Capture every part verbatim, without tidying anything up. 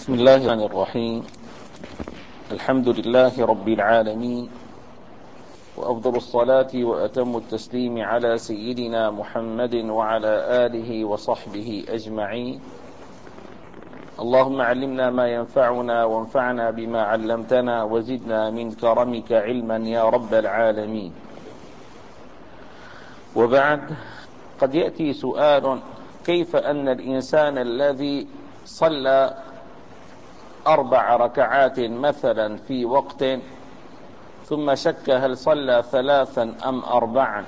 بسم الله الرحمن الرحيم. الحمد لله رب العالمين، وأفضل الصلاة وأتم التسليم على سيدنا محمد وعلى آله وصحبه أجمعين. اللهم علمنا ما ينفعنا وانفعنا بما علمتنا وزدنا من كرمك علما يا رب العالمين. وبعد، قد يأتي سؤال: كيف أن الإنسان الذي صلى أربع ركعات مثلا في وقت ثم شك هل صلى ثلاثا أم أربعا،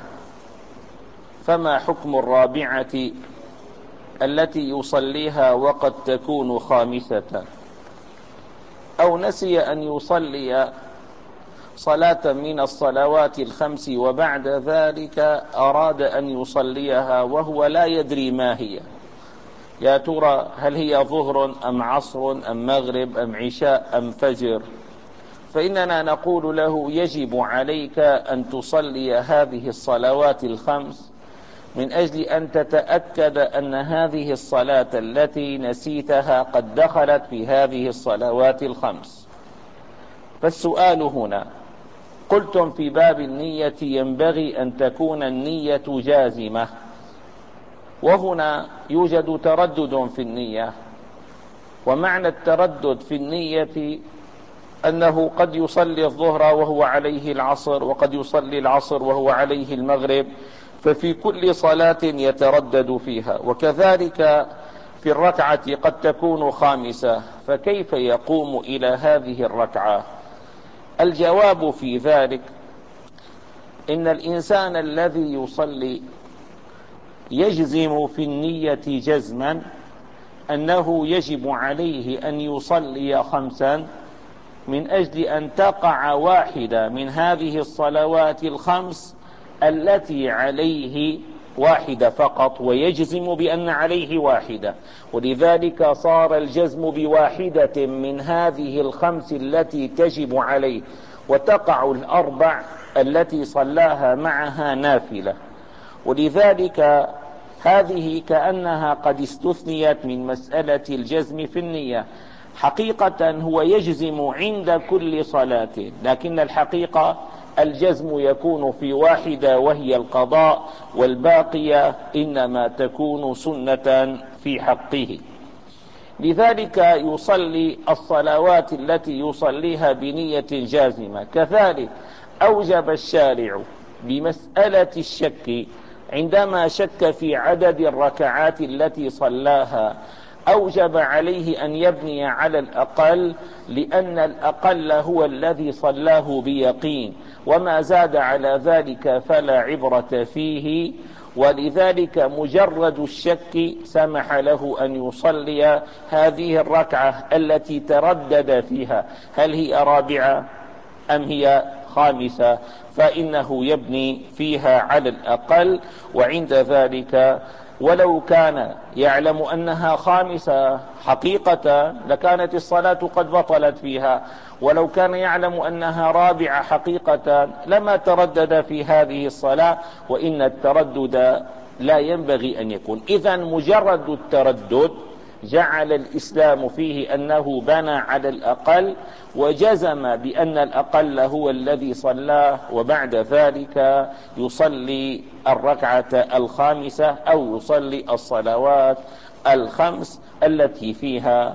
فما حكم الرابعة التي يصليها وقد تكون خامسة؟ أو نسي أن يصلي صلاة من الصلوات الخمس وبعد ذلك أراد أن يصليها وهو لا يدري ما هي، يا ترى هل هي ظهر أم عصر أم مغرب أم عشاء أم فجر؟ فإننا نقول له: يجب عليك أن تصلي هذه الصلوات الخمس من أجل أن تتأكد أن هذه الصلاة التي نسيتها قد دخلت في هذه الصلوات الخمس. فالسؤال هنا: قلتم في باب النية ينبغي أن تكون النية جازمة، وهنا يوجد تردد في النية. ومعنى التردد في النية أنه قد يصلي الظهر وهو عليه العصر، وقد يصلي العصر وهو عليه المغرب، ففي كل صلاة يتردد فيها. وكذلك في الركعة قد تكون خامسة، فكيف يقوم إلى هذه الركعة؟ الجواب في ذلك: إن الإنسان الذي يصلي يجزم في النية جزما أنه يجب عليه أن يصلي خمسا من أجل أن تقع واحدة من هذه الصلوات الخمس التي عليه واحدة فقط، ويجزم بأن عليه واحدة. ولذلك صار الجزم بواحدة من هذه الخمس التي تجب عليه، وتقع الأربع التي صلاها معها نافلة. ولذلك هذه كأنها قد استثنيت من مسألة الجزم في النية. حقيقة هو يجزم عند كل صلاة، لكن الحقيقة الجزم يكون في واحدة وهي القضاء، والباقية إنما تكون سنة في حقه. لذلك يصلي الصلوات التي يصليها بنية جازمة. كذلك أوجب الشارع بمسألة الشك، عندما شك في عدد الركعات التي صلاها أوجب عليه أن يبني على الأقل، لأن الأقل هو الذي صلاه بيقين، وما زاد على ذلك فلا عبرة فيه. ولذلك مجرد الشك سمح له أن يصلي هذه الركعة التي تردد فيها هل هي رابعة أم هي خامسة، فإنه يبني فيها على الأقل. وعند ذلك ولو كان يعلم أنها خامسة حقيقة لكانت الصلاة قد بطلت فيها، ولو كان يعلم أنها رابعة حقيقة لما تردد في هذه الصلاة، وإن التردد لا ينبغي أن يكون. إذن مجرد التردد جعل الإسلام فيه أنه بنى على الأقل، وجزم بأن الأقل هو الذي صلاه، وبعد ذلك يصلي الركعة الخامسة أو يصلي الصلوات الخمس التي فيها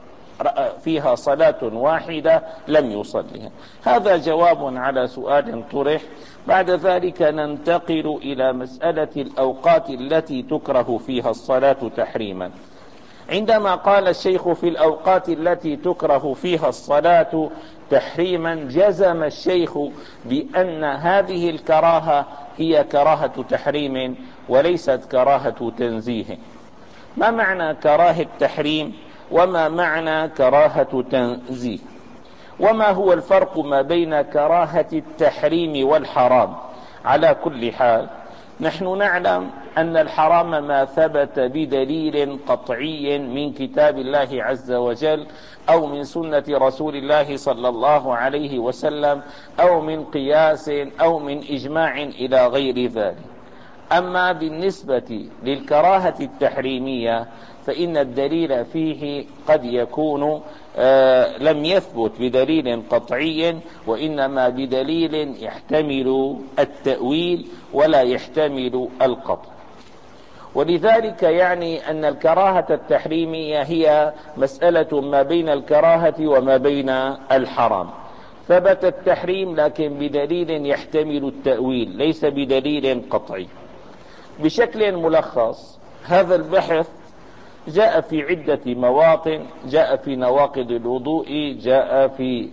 فيها صلاة واحدة لم يصليها. هذا جواب على سؤال طرح. بعد ذلك ننتقل إلى مسألة الأوقات التي تكره فيها الصلاة تحريما. عندما قال الشيخ في الأوقات التي تكره فيها الصلاة تحريما، جزم الشيخ بأن هذه الكراهة هي كراهة تحريم وليست كراهة تنزيه. ما معنى كراهة تحريم وما معنى كراهة تنزيه؟ وما هو الفرق ما بين كراهة التحريم والحرام؟ على كل حال نحن نعلم أن الحرام ما ثبت بدليل قطعي من كتاب الله عز وجل أو من سنة رسول الله صلى الله عليه وسلم أو من قياس أو من إجماع إلى غير ذلك. أما بالنسبة للكراهة التحريمية فإن الدليل فيه قد يكون آه لم يثبت بدليل قطعي، وإنما بدليل يحتمل التأويل ولا يحتمل القطع. ولذلك يعني أن الكراهة التحريمية هي مسألة ما بين الكراهة وما بين الحرام. ثبت التحريم لكن بدليل يحتمل التأويل ليس بدليل قطعي. بشكل ملخص، هذا البحث جاء في عدة مواطن، جاء في نواقض الوضوء، جاء في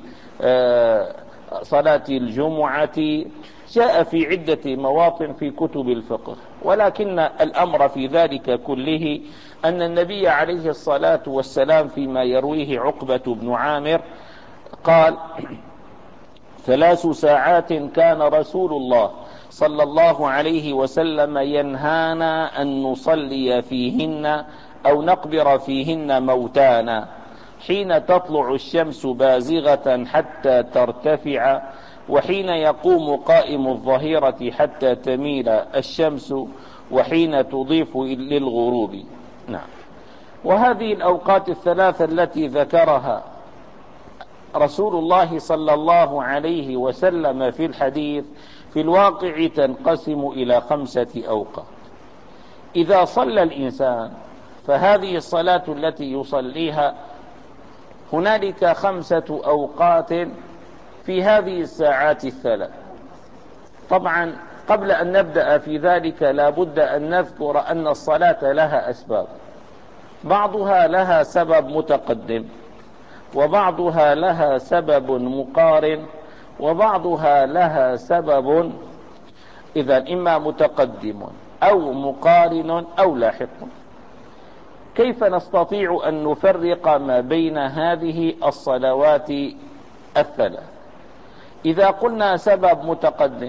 صلاة الجمعة، جاء في عدة مواطن في كتب الفقه. ولكن الأمر في ذلك كله أن النبي عليه الصلاة والسلام فيما يرويه عقبة بن عامر قال: ثلاث ساعات كان رسول الله صلى الله عليه وسلم ينهانا أن نصلي فيهن أو نقبر فيهن موتانا: حين تطلع الشمس بازغة حتى ترتفع، وحين يقوم قائم الظهيرة حتى تميل الشمس، وحين تضيف للغروب. نعم. وهذه الأوقات الثلاثة التي ذكرها رسول الله صلى الله عليه وسلم في الحديث في الواقع تنقسم إلى خمسة أوقات. إذا صلى الإنسان فهذه الصلاة التي يصليها هنالك خمسة أوقات في هذه الساعات الثلاث. طبعا قبل أن نبدأ في ذلك لا بد أن نذكر أن الصلاة لها أسباب، بعضها لها سبب متقدم، وبعضها لها سبب مقارن، وبعضها لها سبب إذا إما متقدم أو مقارن أو لاحق. كيف نستطيع أن نفرق ما بين هذه الصلوات الثلاث؟ إذا قلنا سبب متقدم،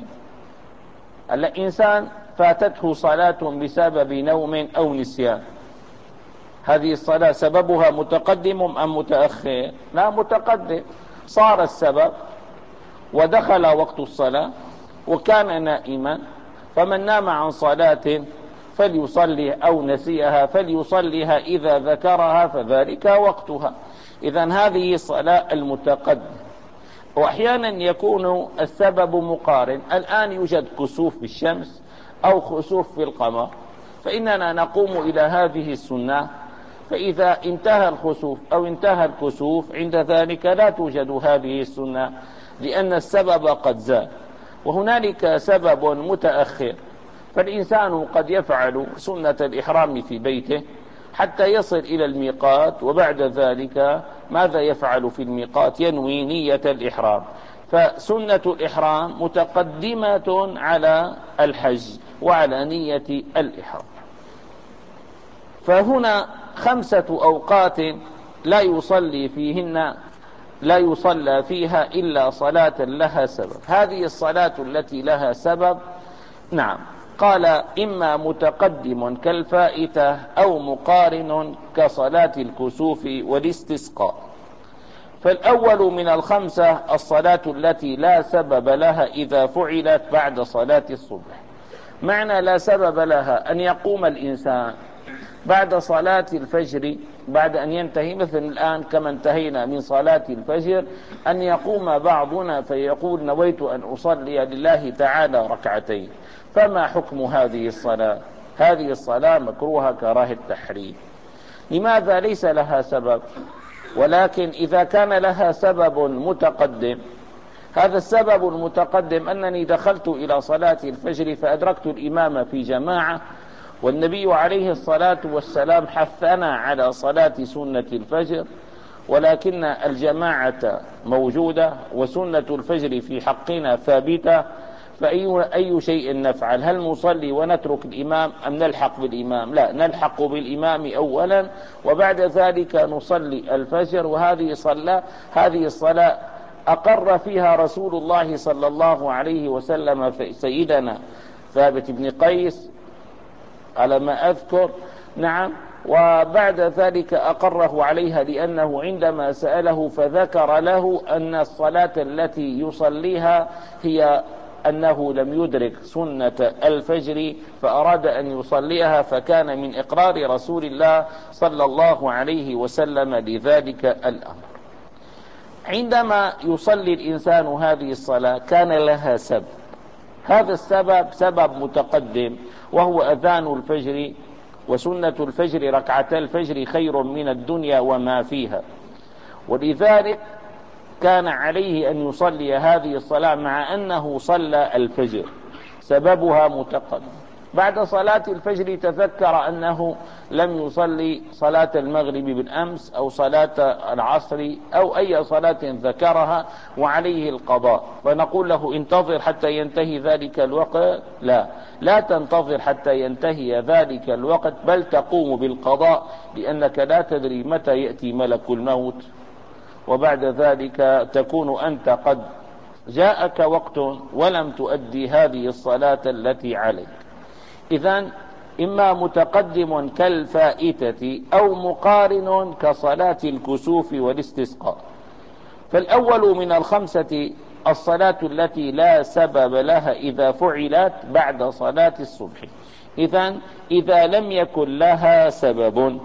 الإنسان فاتته صلاة بسبب نوم أو نسيان، هذه الصلاة سببها متقدم أم متأخر؟ لا، متقدم. صار السبب ودخل وقت الصلاة وكان نائما، فمن نام عن صلاة فليصلي أو نسيها فليصليها إذا ذكرها فذلك وقتها. إذن هذه الصلاة المتقدم. وأحيانا يكون السبب مقارن، الآن يوجد كسوف في الشمس أو خسوف في القمر، فإننا نقوم إلى هذه السنة، فإذا انتهى الخسوف أو انتهى الكسوف عند ذلك لا توجد هذه السنة لأن السبب قد زال. وهنالك سبب متأخر، فالإنسان قد يفعل سنة الإحرام في بيته حتى يصل إلى الميقات، وبعد ذلك ماذا يفعل في الميقات؟ ينوي نية الإحرام. فسنة الإحرام متقدمة على الحج وعلى نية الإحرام. فهنا خمسة أوقات لا يصلي فيهن لا يصلى فيها إلا صلاة لها سبب. هذه الصلاة التي لها سبب، نعم، قال إما متقدم كالفائتة أو مقارن كصلاة الكسوف والاستسقاء. فالأول من الخمسة الصلاة التي لا سبب لها إذا فعلت بعد صلاة الصبح. معنى لا سبب لها أن يقوم الإنسان بعد صلاة الفجر، بعد أن ينتهي مثل الآن كما انتهينا من صلاة الفجر، أن يقوم بعضنا فيقول: نويت أن أصلي لله تعالى ركعتين. فما حكم هذه الصلاة؟ هذه الصلاة مكروهة كراهة التحريم. لماذا؟ ليس لها سبب. ولكن إذا كان لها سبب متقدم، هذا السبب المتقدم أنني دخلت إلى صلاة الفجر فأدركت الإمام في جماعة، والنبي عليه الصلاة والسلام حثنا على صلاة سنة الفجر، ولكن الجماعة موجودة وسنة الفجر في حقنا ثابتة، فأي أي شيء نفعل؟ هل نصلي ونترك الإمام أم نلحق بالإمام؟ لا، نلحق بالإمام أولا وبعد ذلك نصلي الفجر. وهذه صلاة هذه الصلاة أقر فيها رسول الله صلى الله عليه وسلم في سيدنا ثابت بن قيس على ما أذكر، نعم، وبعد ذلك أقره عليها لأنه عندما سأله فذكر له أن الصلاة التي يصليها هي أنه لم يدرك سنة الفجر فأراد أن يصليها، فكان من إقرار رسول الله صلى الله عليه وسلم لذلك الأمر. عندما يصلي الإنسان هذه الصلاة كان لها سبب، هذا السبب سبب متقدم وهو أذان الفجر، وسنة الفجر ركعتا الفجر خير من الدنيا وما فيها، ولذلك كان عليه أن يصلي هذه الصلاة مع أنه صلى الفجر، سببها متقدم. بعد صلاة الفجر تذكر أنه لم يصلي صلاة المغرب بالأمس أو صلاة العصر أو أي صلاة ذكرها وعليه القضاء، فنقول له انتظر حتى ينتهي ذلك الوقت؟ لا، لا تنتظر حتى ينتهي ذلك الوقت، بل تقوم بالقضاء، لأنك لا تدري متى يأتي ملك الموت، وبعد ذلك تكون أنت قد جاءك وقت ولم تؤدي هذه الصلاة التي عليك. إذن إما متقدم كالفائتة أو مقارن كصلاة الكسوف والاستسقاء. فالأول من الخمسة الصلاة التي لا سبب لها إذا فعلت بعد صلاة الصبح. إذن إذا لم يكن لها سبب،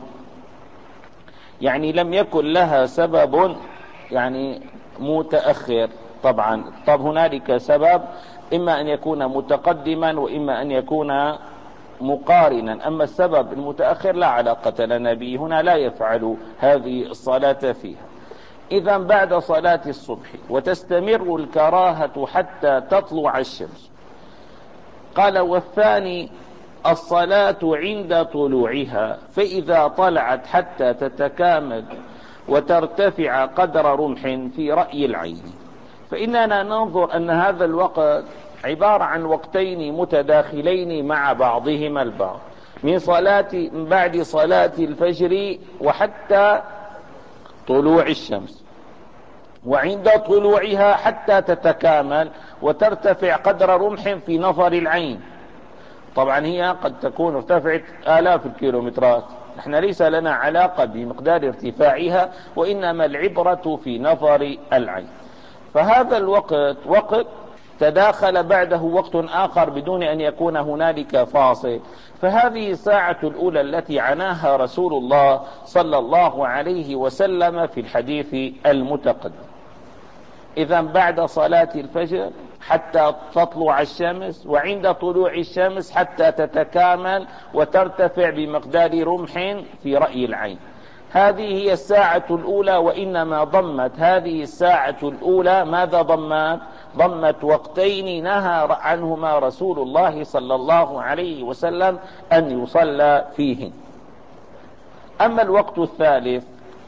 يعني لم يكن لها سبب يعني متأخر، طبعا طب هنالك سبب إما أن يكون متقدما وإما أن يكون مقارنا، أما السبب المتأخر لا علاقة لنا به، هنا لا يفعل هذه الصلاة فيها. إذا بعد صلاة الصبح وتستمر الكراهة حتى تطلع الشمس. قال والثاني الصلاة عند طلوعها، فإذا طلعت حتى تتكامل وترتفع قدر رمح في رأي العين، فإننا ننظر أن هذا الوقت عبارة عن وقتين متداخلين مع بعضهما البعض، من صلاة من بعد صلاة الفجر وحتى طلوع الشمس، وعند طلوعها حتى تتكامل وترتفع قدر رمح في نظر العين. طبعا هي قد تكون ارتفعت آلاف الكيلومترات، نحن ليس لنا علاقة بمقدار ارتفاعها، وإنما العبرة في نظر العين. فهذا الوقت وقت تداخل بعده وقت آخر بدون أن يكون هنالك فاصل، فهذه الساعة الأولى التي عناها رسول الله صلى الله عليه وسلم في الحديث المتقدم. إذا بعد صلاة الفجر حتى تطلع الشمس، وعند طلوع الشمس حتى تتكامل وترتفع بمقدار رمح في رأي العين، هذه هي الساعة الأولى. وإنما ضمت هذه الساعة الأولى ماذا ضمت؟ ضمت وقتين نهى عنهما رسول الله صلى الله عليه وسلم أن يصلى فيهن. أما الوقت الثالث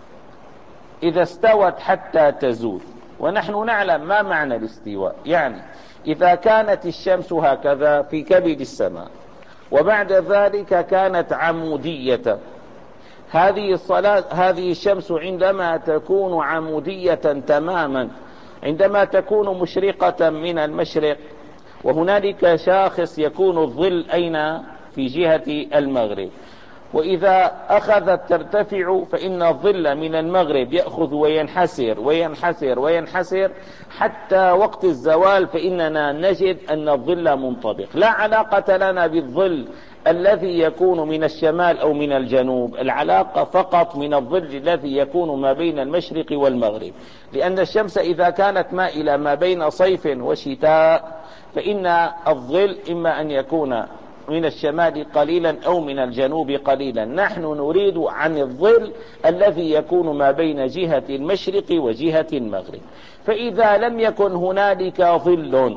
إذا استوت حتى تزول، ونحن نعلم ما معنى الاستواء، يعني إذا كانت الشمس هكذا في كبد السماء وبعد ذلك كانت عمودية، هذه الصلاة هذه الشمس عندما تكون عمودية تماما، عندما تكون مشرقة من المشرق، وهنالك شاخص يكون الظل أين؟ في جهة المغرب، وإذا أخذت ترتفع فإن الظل من المغرب يأخذ وينحسر وينحسر وينحسر حتى وقت الزوال، فإننا نجد أن الظل منطبق. لا علاقة لنا بالظل الذي يكون من الشمال أو من الجنوب، العلاقة فقط من الظل الذي يكون ما بين المشرق والمغرب، لأن الشمس إذا كانت مائلة ما بين صيف وشتاء فإن الظل إما أن يكون من الشمال قليلا أو من الجنوب قليلا. نحن نريد عن الظل الذي يكون ما بين جهة المشرق وجهة المغرب. فإذا لم يكن هنالك ظل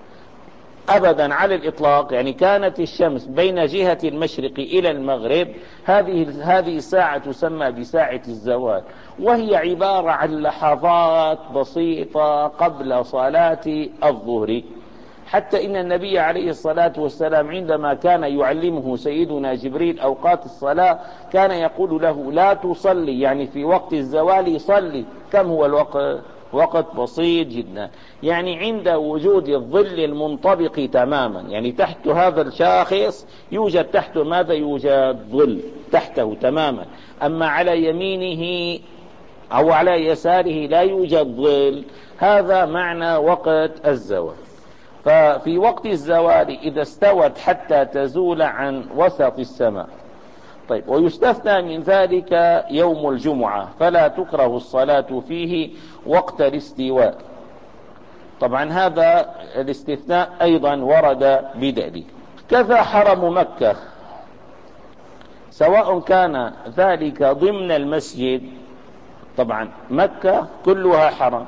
أبدا على الإطلاق، يعني كانت الشمس بين جهة المشرق إلى المغرب، هذه هذه الساعة تسمى بساعة الزوال، وهي عبارة عن لحظات بسيطة قبل صلاة الظهر. حتى إن النبي عليه الصلاة والسلام عندما كان يعلمه سيدنا جبريل أوقات الصلاة كان يقول له لا تصلي، يعني في وقت الزوال صلي. كم هو الوقت؟ وقت بسيط جدا، يعني عند وجود الظل المنطبق تماما، يعني تحت هذا الشاخص يوجد تحته ماذا؟ يوجد ظل تحته تماما، أما على يمينه أو على يساره لا يوجد ظل. هذا معنى وقت الزوال. ففي وقت الزوال إذا استوت حتى تزول عن وسط السماء. طيب، ويستثنى من ذلك يوم الجمعة، فلا تكره الصلاة فيه وقت الاستواء. طبعا هذا الاستثناء أيضا ورد بدليل. كذا حرم مكة، سواء كان ذلك ضمن المسجد، طبعا مكة كلها حرم،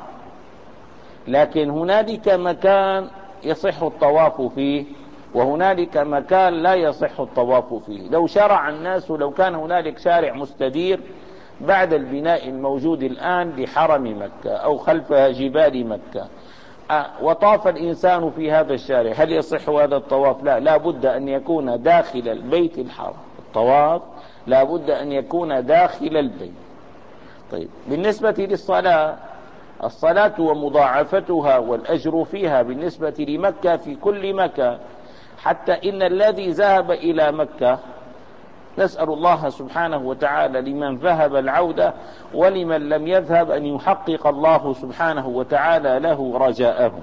لكن هنالك مكان يصح الطواف فيه وهنالك مكان لا يصح الطواف فيه. لو شرع الناس، لو كان هنالك شارع مستدير بعد البناء الموجود الآن لحرم مكة أو خلف جبال مكة، وطاف الإنسان في هذا الشارع، هل يصح هذا الطواف؟ لا، لا بد أن يكون داخل البيت الحرام. الطواف لا بد أن يكون داخل البيت. طيب، بالنسبة للصلاة، الصلاة ومضاعفتها والأجر فيها بالنسبة لمكة في كل مكان، حتى إن الذي ذهب إلى مكة، نسأل الله سبحانه وتعالى لمن ذهب العودة، ولمن لم يذهب أن يحقق الله سبحانه وتعالى له رجاءه.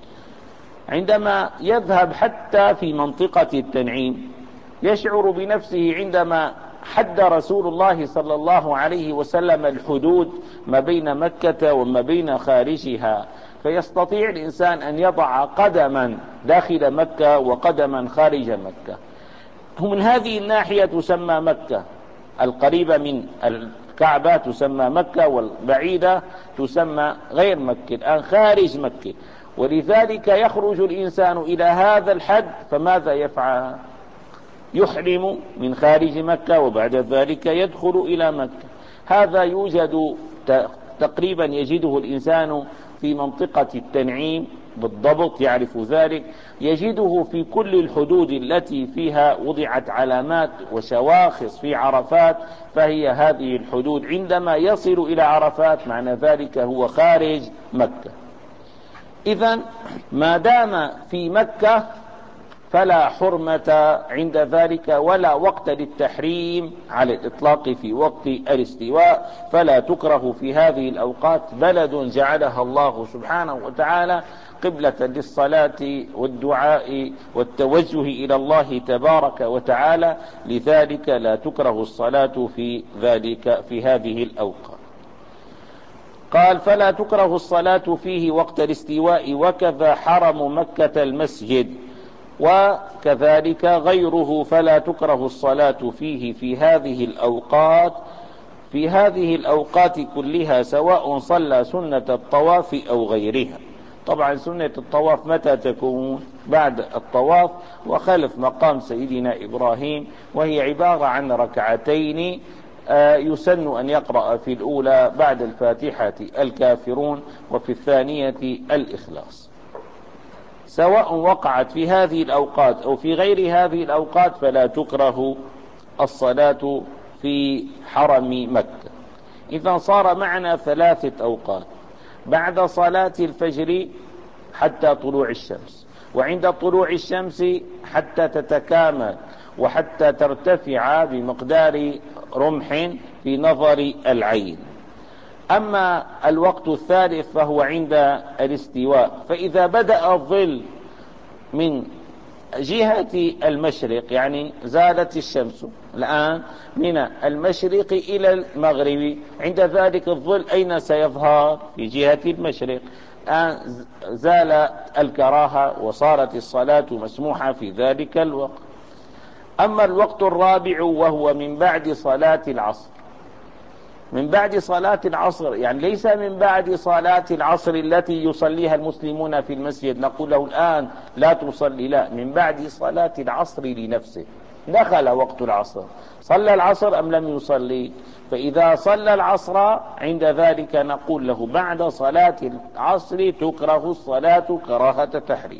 عندما يذهب حتى في منطقة التنعيم يشعر بنفسه، عندما حد رسول الله صلى الله عليه وسلم الحدود ما بين مكة وما بين خارجها، فيستطيع الإنسان أن يضع قدما داخل مكة وقدما خارج مكة. من هذه الناحية تسمى مكة، القريبة من الكعبة تسمى مكة، والبعيدة تسمى غير مكة، الآن خارج مكة. ولذلك يخرج الإنسان إلى هذا الحد، فماذا يفعل؟ يحرم من خارج مكة وبعد ذلك يدخل إلى مكة. هذا يوجد تقريبا يجده الإنسان في منطقة التنعيم بالضبط، يعرف ذلك، يجده في كل الحدود التي فيها وضعت علامات وشواخص في عرفات، فهي هذه الحدود. عندما يصل إلى عرفات معنى ذلك هو خارج مكة. إذن ما دام في مكة فلا حرمة عند ذلك ولا وقت للتحريم على الإطلاق في وقت الاستواء، فلا تكره في هذه الأوقات. بلد جعلها الله سبحانه وتعالى قبلة للصلاة والدعاء والتوجه إلى الله تبارك وتعالى، لذلك لا تكره الصلاة في ذلك في هذه الأوقات. قال: فلا تكره الصلاة فيه وقت الاستواء، وكذا حرم مكة المسجد، وكذلك غيره، فلا تكره الصلاة فيه في هذه الأوقات في هذه الأوقات كلها، سواء صلى سنة الطواف أو غيرها. طبعا سنة الطواف متى تكون؟ بعد الطواف وخلف مقام سيدنا إبراهيم، وهي عبارة عن ركعتين يسن أن يقرأ في الأولى بعد الفاتحة الكافرون، وفي الثانية الإخلاص. سواء وقعت في هذه الأوقات أو في غير هذه الأوقات، فلا تكره الصلاة في حرم مكة. إذا صار معنا ثلاثة أوقات: بعد صلاة الفجر حتى طلوع الشمس، وعند طلوع الشمس حتى تتكامل وحتى ترتفع بمقدار رمح في نظر العين. أما الوقت الثالث فهو عند الاستواء، فإذا بدأ الظل من جهة المشرق، يعني زالت الشمس الآن من المشرق إلى المغرب، عند ذلك الظل أين سيظهر؟ في جهة المشرق. الآن زال الكراهة وصارت الصلاة مسموحة في ذلك الوقت. أما الوقت الرابع وهو من بعد صلاة العصر، من بعد صلاة العصر، يعني ليس من بعد صلاة العصر التي يصليها المسلمون في المسجد نقول له الآن لا تصلي، لا، من بعد صلاة العصر لنفسه. دخل وقت العصر، صلى العصر أم لم يصلي؟ فإذا صلى العصر عند ذلك نقول له بعد صلاة العصر تكره الصلاة كراهة تحريم.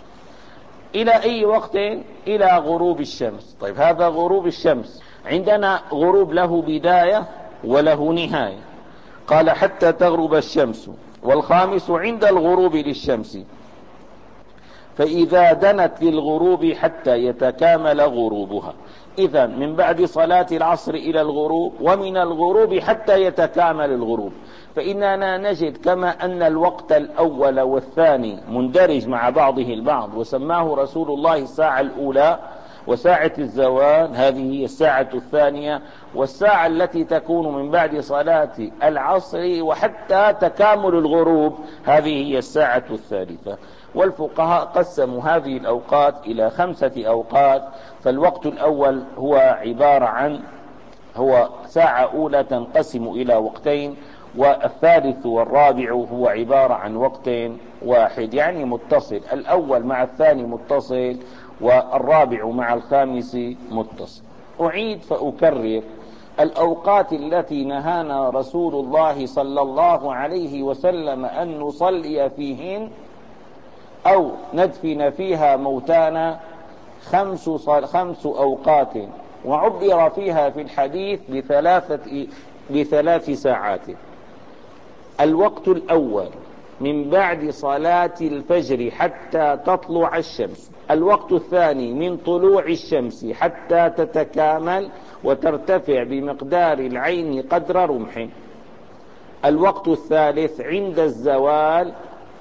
إلى أي وقت؟ إلى غروب الشمس. طيب، هذا غروب الشمس، عندنا غروب له بداية وله نهاية. قال: حتى تغرب الشمس. والخامس عند الغروب للشمس، فإذا دنت للغروب حتى يتكامل غروبها. إذا من بعد صلاة العصر إلى الغروب، ومن الغروب حتى يتكامل الغروب. فإننا نجد كما أن الوقت الأول والثاني مندرج مع بعضه البعض، وسماه رسول الله الساعة الأولى وساعة الزوال، هذه هي الساعة الثانية، والساعة التي تكون من بعد صلاة العصر وحتى تكامل الغروب هذه هي الساعة الثالثة. والفقهاء قسموا هذه الأوقات إلى خمسة أوقات. فالوقت الأول هو عبارة عن هو ساعة أولى تنقسم إلى وقتين، والثالث والرابع هو عبارة عن وقت واحد يعني متصل، الأول مع الثاني متصل والرابع مع الخامس متصل. أعيد فأكرر، الأوقات التي نهانا رسول الله صلى الله عليه وسلم أن نصلي فيهن أو ندفن فيها موتانا خمس, خمس أوقات، وعبر فيها في الحديث بثلاثة بثلاث ساعات. الوقت الأول من بعد صلاة الفجر حتى تطلع الشمس، الوقت الثاني من طلوع الشمس حتى تتكامل وترتفع بمقدار العين قدر رمح، الوقت الثالث عند الزوال،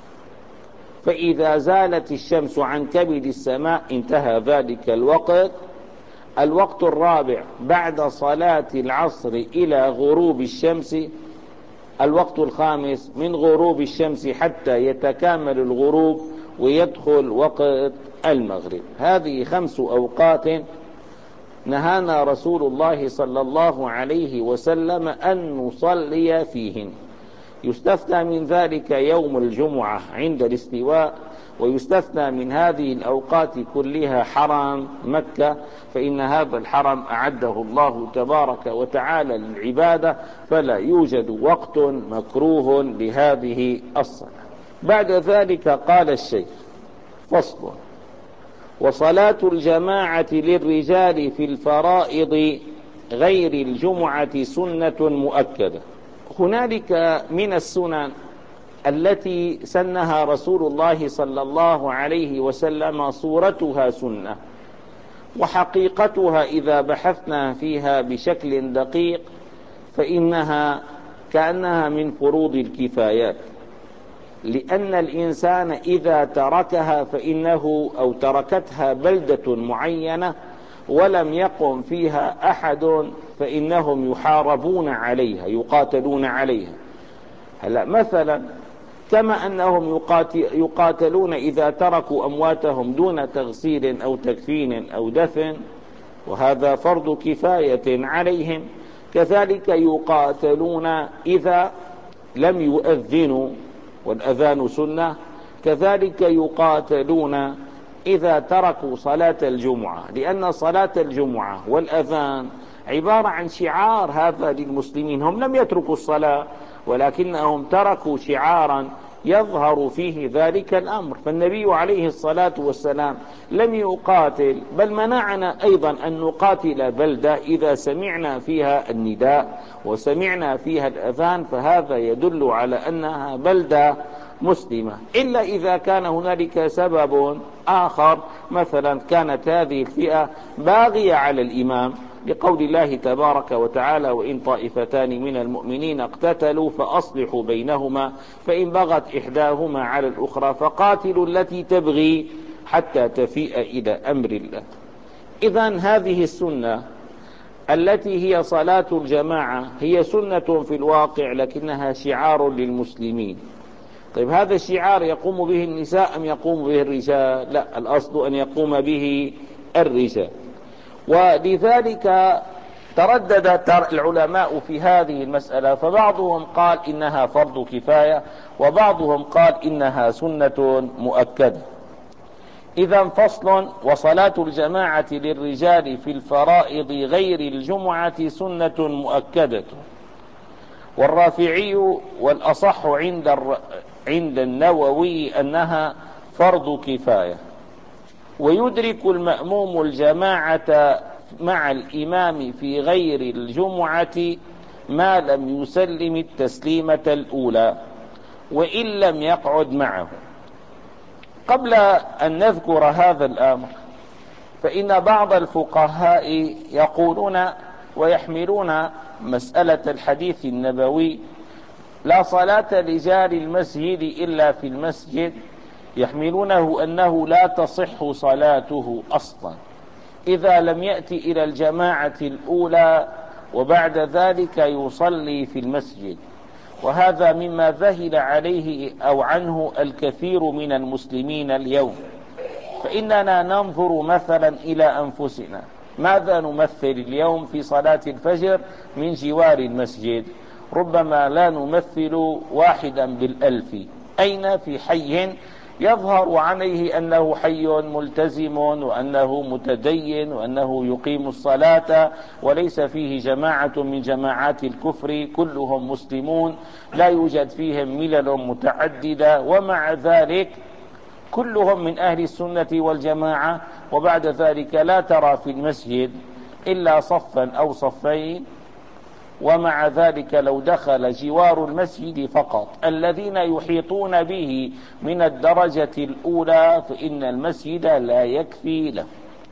فإذا زالت الشمس عن كبد السماء انتهى ذلك الوقت، الوقت الرابع بعد صلاة العصر إلى غروب الشمس، الوقت الخامس من غروب الشمس حتى يتكامل الغروب ويدخل وقت المغرب. هذه خمس أوقات نهانا رسول الله صلى الله عليه وسلم أن نصلي فيهن. يستثنى من ذلك يوم الجمعة عند الاستواء، ويستثنى من هذه الأوقات كلها حرم مكة، فإن هذا الحرم أعده الله تبارك وتعالى للعبادة، فلا يوجد وقت مكروه لهذه الصلاة. بعد ذلك قال الشيخ: فصل: وصلاة الجماعة للرجال في الفرائض غير الجمعة سنة مؤكدة. هنالك من السنن التي سنها رسول الله صلى الله عليه وسلم صورتها سنة، وحقيقتها إذا بحثنا فيها بشكل دقيق فإنها كأنها من فروض الكفايات، لأن الإنسان إذا تركها فإنه أو تركتها بلدة معينة ولم يقم فيها أحد فإنهم يحاربون عليها يقاتلون عليها. هلا مثلا كما أنهم يقاتلون إذا تركوا أمواتهم دون تغسيل أو تكفين أو دفن، وهذا فرض كفاية عليهم، كذلك يقاتلون إذا لم يؤذنوا والأذان سنة، كذلك يقاتلون إذا تركوا صلاة الجمعة، لأن صلاة الجمعة والأذان عبارة عن شعار هذا للمسلمين، هم لم يتركوا الصلاة ولكنهم تركوا شعارا يظهر فيه ذلك الأمر. فالنبي عليه الصلاة والسلام لم يقاتل، بل منعنا أيضا أن نقاتل بلدة إذا سمعنا فيها النداء وسمعنا فيها الأذان، فهذا يدل على أنها بلدة مسلمة، إلا إذا كان هنالك سبب آخر، مثلا كانت هذه الفئة باغية على الإمام، لقول الله تبارك وتعالى: وإن طائفتان من المؤمنين اقتتلوا فأصلحوا بينهما فإن بغت إحداهما على الأخرى فقاتلوا التي تبغي حتى تفيء إلى أمر الله. إذن هذه السنة التي هي صلاة الجماعة هي سنة في الواقع لكنها شعار للمسلمين. طيب هذا الشعار يقوم به النساء أم يقوم به الرجال؟ لا، الأصل أن يقوم به الرجال. ولذلك تردد العلماء في هذه المسألة، فبعضهم قال إنها فرض كفاية، وبعضهم قال إنها سنة مؤكدة. إذن فصل: وصلاة الجماعة للرجال في الفرائض غير الجمعة سنة مؤكدة. والرافعي والأصح عند الر... عند النووي أنها فرض كفاية، ويدرك المأموم الجماعة مع الإمام في غير الجمعة ما لم يسلم التسليمة الأولى وإن لم يقعد معه. قبل أن نذكر هذا الأمر فإن بعض الفقهاء يقولون ويحملون مسألة الحديث النبوي لا صلاة لجار المسجد إلا في المسجد، يحملونه أنه لا تصح صلاته أصلا إذا لم يأتي إلى الجماعة الأولى وبعد ذلك يصلي في المسجد. وهذا مما ذهل عليه أو عنه الكثير من المسلمين اليوم. فإننا ننظر مثلا إلى أنفسنا، ماذا نمثل اليوم في صلاة الفجر من جوار المسجد؟ ربما لا نمثل واحدا بالألف. أين؟ في حي يظهر عليه أنه حي ملتزم وأنه متدين وأنه يقيم الصلاة وليس فيه جماعة من جماعات الكفر، كلهم مسلمون لا يوجد فيهم ملل متعددة، ومع ذلك كلهم من أهل السنة والجماعة، وبعد ذلك لا ترى في المسجد إلا صفا أو صفين. ومع ذلك لو دخل جوار المسجد فقط الذين يحيطون به من الدرجة الأولى فإن المسجد لا يكفي له.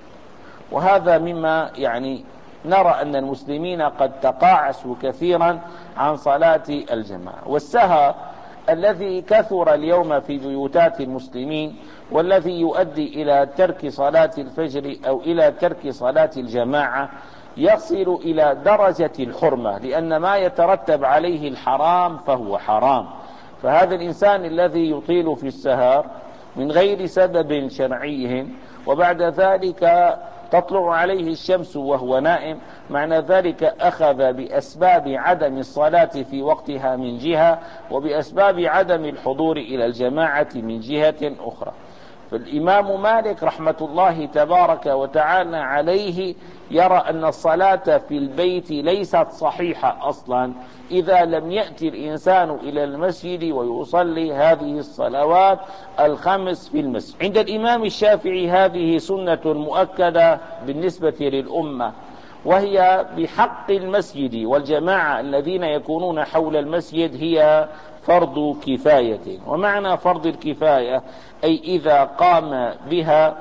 وهذا مما يعني نرى أن المسلمين قد تقاعسوا كثيرا عن صلاة الجماعة. والسهر الذي كثر اليوم في بيوتات المسلمين والذي يؤدي إلى ترك صلاة الفجر أو إلى ترك صلاة الجماعة يصل إلى درجة الحرمة، لأن ما يترتب عليه الحرام فهو حرام. فهذا الإنسان الذي يطيل في السهر من غير سبب شرعي وبعد ذلك تطلع عليه الشمس وهو نائم، معنى ذلك أخذ بأسباب عدم الصلاة في وقتها من جهة، وبأسباب عدم الحضور إلى الجماعة من جهة أخرى. فالإمام مالك رحمة الله تبارك وتعالى عليه يرى أن الصلاة في البيت ليست صحيحة أصلا إذا لم يأتي الإنسان إلى المسجد ويصلي هذه الصلوات الخمس في المسجد. عند الإمام الشافعي هذه سنة مؤكدة بالنسبة للأمة، وهي بحق المسجد والجماعة الذين يكونون حول المسجد هي فرض كفاية. ومعنى فرض الكفاية أي إذا قام بها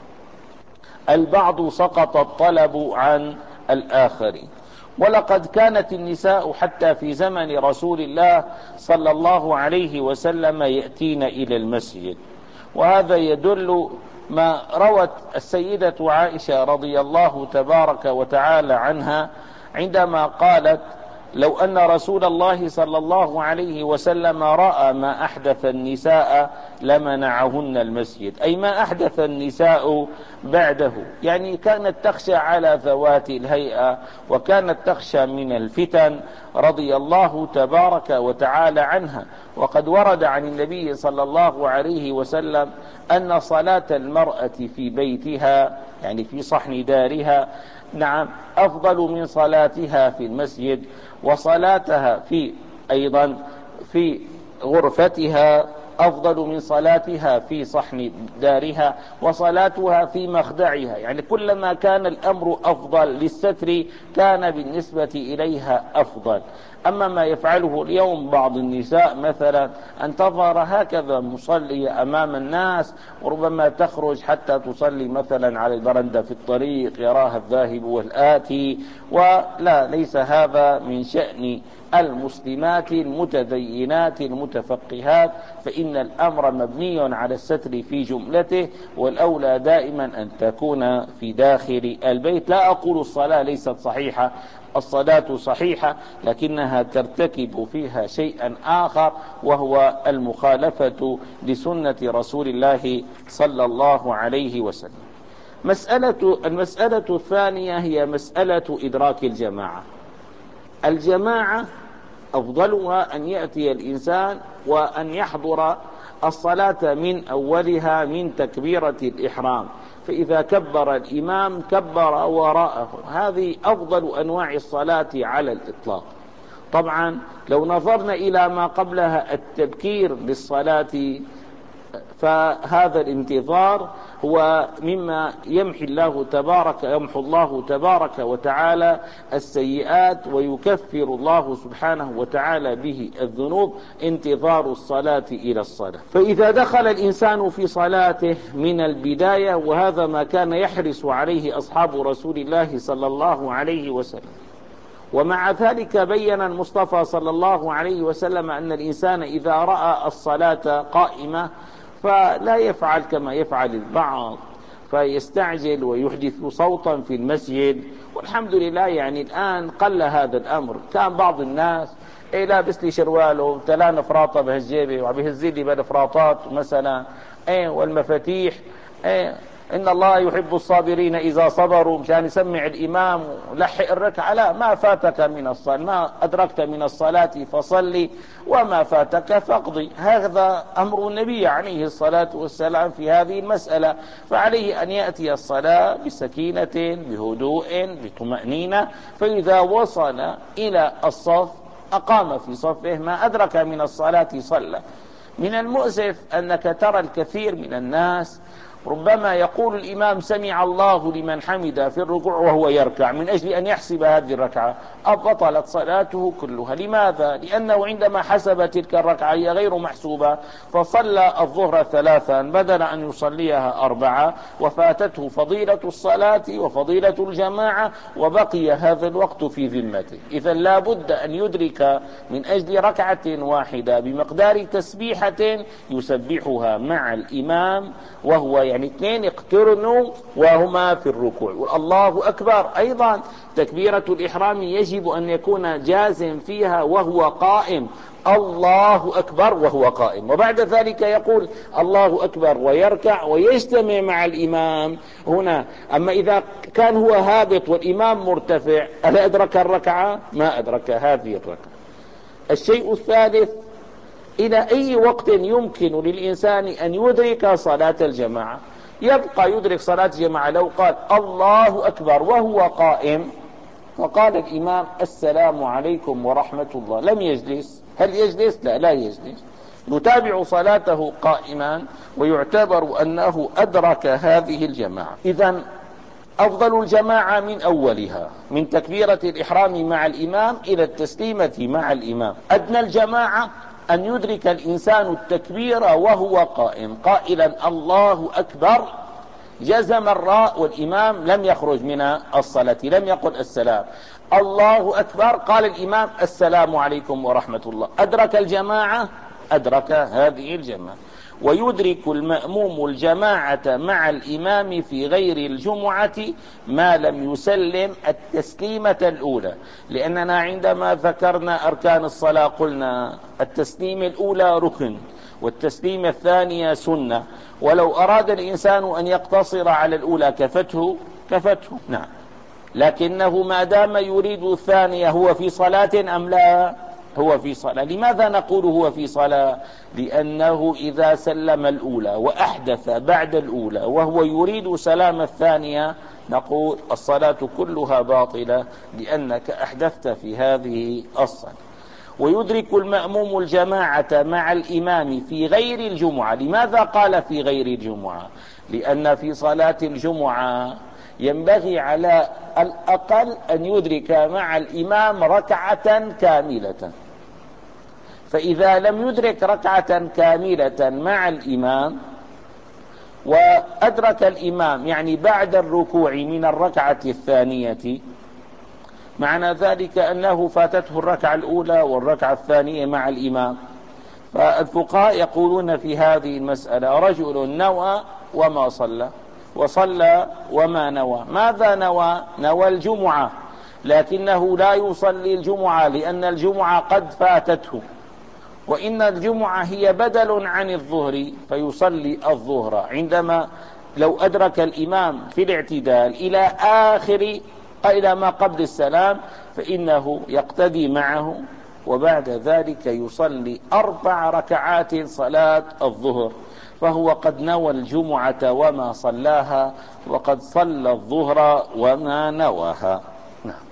البعض سقط الطلب عن الآخرين. ولقد كانت النساء حتى في زمن رسول الله صلى الله عليه وسلم يأتين إلى المسجد، وهذا يدل ما روت السيدة عائشة رضي الله تبارك وتعالى عنها عندما قالت: لو أن رسول الله صلى الله عليه وسلم رأى ما أحدث النساء لمنعهن المسجد، أي ما أحدث النساء بعده، يعني كانت تخشى على ذوات الهيئة وكانت تخشى من الفتن رضي الله تبارك وتعالى عنها. وقد ورد عن النبي صلى الله عليه وسلم أن صلاة المرأة في بيتها يعني في صحن دارها نعم أفضل من صلاتها في المسجد، وصلاتها في أيضا في غرفتها أفضل من صلاتها في صحن دارها، وصلاتها في مخدعها، يعني كلما كان الأمر أفضل للستر كان بالنسبة إليها أفضل. أما ما يفعله اليوم بعض النساء مثلا أن تظهر هكذا مصلية أمام الناس، وربما تخرج حتى تصلي مثلا على البرندة في الطريق يراها الذاهب والآتي، ولا ليس هذا من شأن المسلمات المتدينات المتفقهات، فإن الأمر مبني على الستر في جملته، والأولى دائما أن تكون في داخل البيت. لا أقول الصلاة ليست صحيحة، الصلاة صحيحة، لكنها ترتكب فيها شيئا آخر وهو المخالفة لسنة رسول الله صلى الله عليه وسلم. مسألة المسألة الثانية هي مسألة إدراك الجماعة. الجماعة أفضلها أن يأتي الإنسان وأن يحضر الصلاة من أولها من تكبيرة الإحرام، فإذا كبر الإمام كبر وراءه، هذه أفضل أنواع الصلاة على الإطلاق. طبعا لو نظرنا إلى ما قبلها التبكير للصلاة فهذا الانتظار هو مما يمحي الله تبارك يمحو الله تبارك وتعالى السيئات ويكفر الله سبحانه وتعالى به الذنوب، انتظار الصلاة إلى الصلاة. فإذا دخل الإنسان في صلاته من البداية، وهذا ما كان يحرص عليه أصحاب رسول الله صلى الله عليه وسلم، ومع ذلك بين المصطفى صلى الله عليه وسلم أن الإنسان إذا رأى الصلاة قائمة فلا يفعل كما يفعل البعض، فيستعجل ويحدث صوتا في المسجد. والحمد لله يعني الآن قل هذا الأمر. كان بعض الناس إيه لابس لي شرواله تلان فراطة بهالجيبه وبهزي لي بالفراطات مثلا، ايه والمفاتيح، ايه إن الله يحب الصابرين إذا صبروا، مشان يسمع الإمام ولحق الركعة. لا، ما فاتك من الصلاة، ما أدركت من الصلاة فصلي، وما فاتك فاقضي. هذا أمر النبي عليه الصلاة والسلام في هذه المسألة. فعليه أن يأتي الصلاة بسكينة بهدوء بطمأنينة، فإذا وصل إلى الصف أقام في صفه، ما أدرك من الصلاة صلى. من المؤسف أنك ترى الكثير من الناس ربما يقول الإمام سمع الله لمن حمد في الركوع وهو يركع من أجل أن يحسب هذه الركعة، أبطلت صلاته كلها. لماذا؟ لأنه عندما حسب تلك الركعة هي غير محسوبة، فصلى الظهر ثلاثا بدل أن يصليها أربعة، وفاتته فضيلة الصلاة وفضيلة الجماعة، وبقي هذا الوقت في ذمته. إذا لا بد أن يدرك من أجل ركعة واحدة بمقدار تسبيحة يسبحها مع الإمام، وهو يعني اثنين اقترنوا وهما في الركوع. والله أكبر أيضا تكبيرة الإحرام يجب أن يكون جازم فيها وهو قائم، الله أكبر وهو قائم، وبعد ذلك يقول الله أكبر ويركع ويجتمع مع الإمام هنا. أما إذا كان هو هابط والإمام مرتفع، ألا أدرك الركعة؟ ما أدرك هذه الركعة. الشيء الثالث، إلى أي وقت يمكن للإنسان أن يدرك صلاة الجماعة؟ يبقى يدرك صلاة الجماعة لو قال الله أكبر وهو قائم وقال الإمام السلام عليكم ورحمة الله، لم يجلس. هل يجلس؟ لا، لا يجلس. يتابع صلاته قائما ويعتبر أنه أدرك هذه الجماعة. إذن أفضل الجماعة من أولها، من تكبيرة الإحرام مع الإمام إلى التسليمة مع الإمام. أدنى الجماعة أن يدرك الإنسان التكبير وهو قائم قائلا الله أكبر، جزم الراء والإمام لم يخرج من الصلاة، لم يقل السلام. الله أكبر قال الإمام السلام عليكم ورحمة الله، أدرك الجماعة، أدرك هذه الجماعة. ويدرك المأموم الجماعة مع الإمام في غير الجمعة ما لم يسلم التسليمة الأولى، لأننا عندما ذكرنا أركان الصلاة قلنا التسليم الأولى ركن والتسليم الثانية سنة، ولو أراد الإنسان أن يقتصر على الأولى كفته كفته نعم، لكنه ما دام يريد الثانية هو في صلاة أم لا؟ هو في صلاة. لماذا نقول هو في صلاة؟ لأنه إذا سلم الأولى وأحدث بعد الأولى وهو يريد سلام الثانية نقول الصلاة كلها باطلة لأنك أحدثت في هذه الصلاة. ويدرك المأموم الجماعة مع الإمام في غير الجمعة. لماذا قال في غير الجمعة؟ لأن في صلاة الجمعة ينبغي على الأقل أن يدرك مع الإمام ركعة كاملة، فإذا لم يدرك ركعة كاملة مع الإمام وأدرك الإمام يعني بعد الركوع من الركعة الثانية، معنى ذلك أنه فاتته الركعة الأولى والركعة الثانية مع الإمام. فالفقهاء يقولون في هذه المسألة رجل نوى وما صلى، وصلى وما نوى. ماذا نوى؟ نوى الجمعة، لكنه لا يصلي الجمعة لأن الجمعة قد فاتته، وإن الجمعة هي بدل عن الظهر، فيصلي الظهر عندما لو أدرك الإمام في الاعتدال إلى آخر إلى ما قبل السلام فإنه يقتدي معه، وبعد ذلك يصلي أربع ركعات صلاة الظهر، فهو قد نوى الجمعة وما صلاها، وقد صلى الظهر وما نواها. نعم.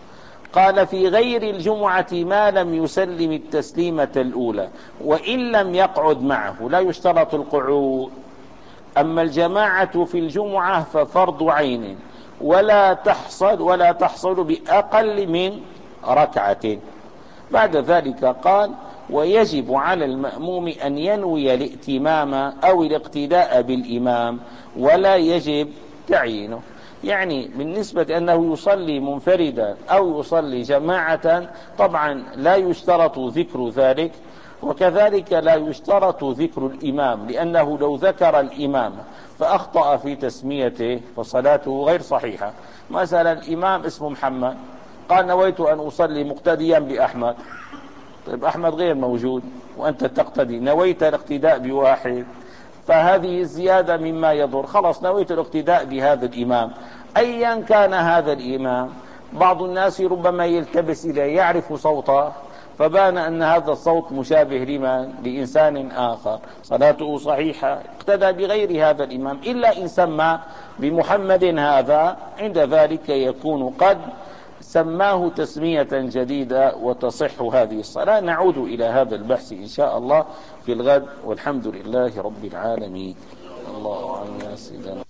قال في غير الجمعة ما لم يسلم التسليمة الأولى وإن لم يقعد معه، لا يشترط القعود. أما الجماعة في الجمعة ففرض عين ولا تحصل ولا تحصل بأقل من ركعة. بعد ذلك قال ويجب على المأموم أن ينوي الائتمام أو الاقتداء بالإمام ولا يجب تعيينه. يعني بالنسبة أنه يصلي منفردا أو يصلي جماعة طبعا لا يشترط ذكر ذلك، وكذلك لا يشترط ذكر الإمام، لأنه لو ذكر الإمام فأخطأ في تسميته فصلاته غير صحيحة. مثلا الإمام اسمه محمد، قال نويت أن أصلي مقتديا بأحمد، طيب أحمد غير موجود وأنت تقتدي، نويت الاقتداء بواحد، فهذه الزيادة مما يضر. خلاص نويت الاقتداء بهذا الإمام أيا كان هذا الإمام. بعض الناس ربما يلتبس إليه، يعرف صوته فبان أن هذا الصوت مشابه لمن؟ لإنسان آخر، صلاته صحيحة، اقتدى بغير هذا الإمام، إلا إن سمى بمحمد هذا، عند ذلك يكون قد سماه تسمية جديدة وتصح هذه الصلاة. نعود إلى هذا البحث إن شاء الله في الغد، والحمد لله رب العالمين. الله أعلم يا سيدنا.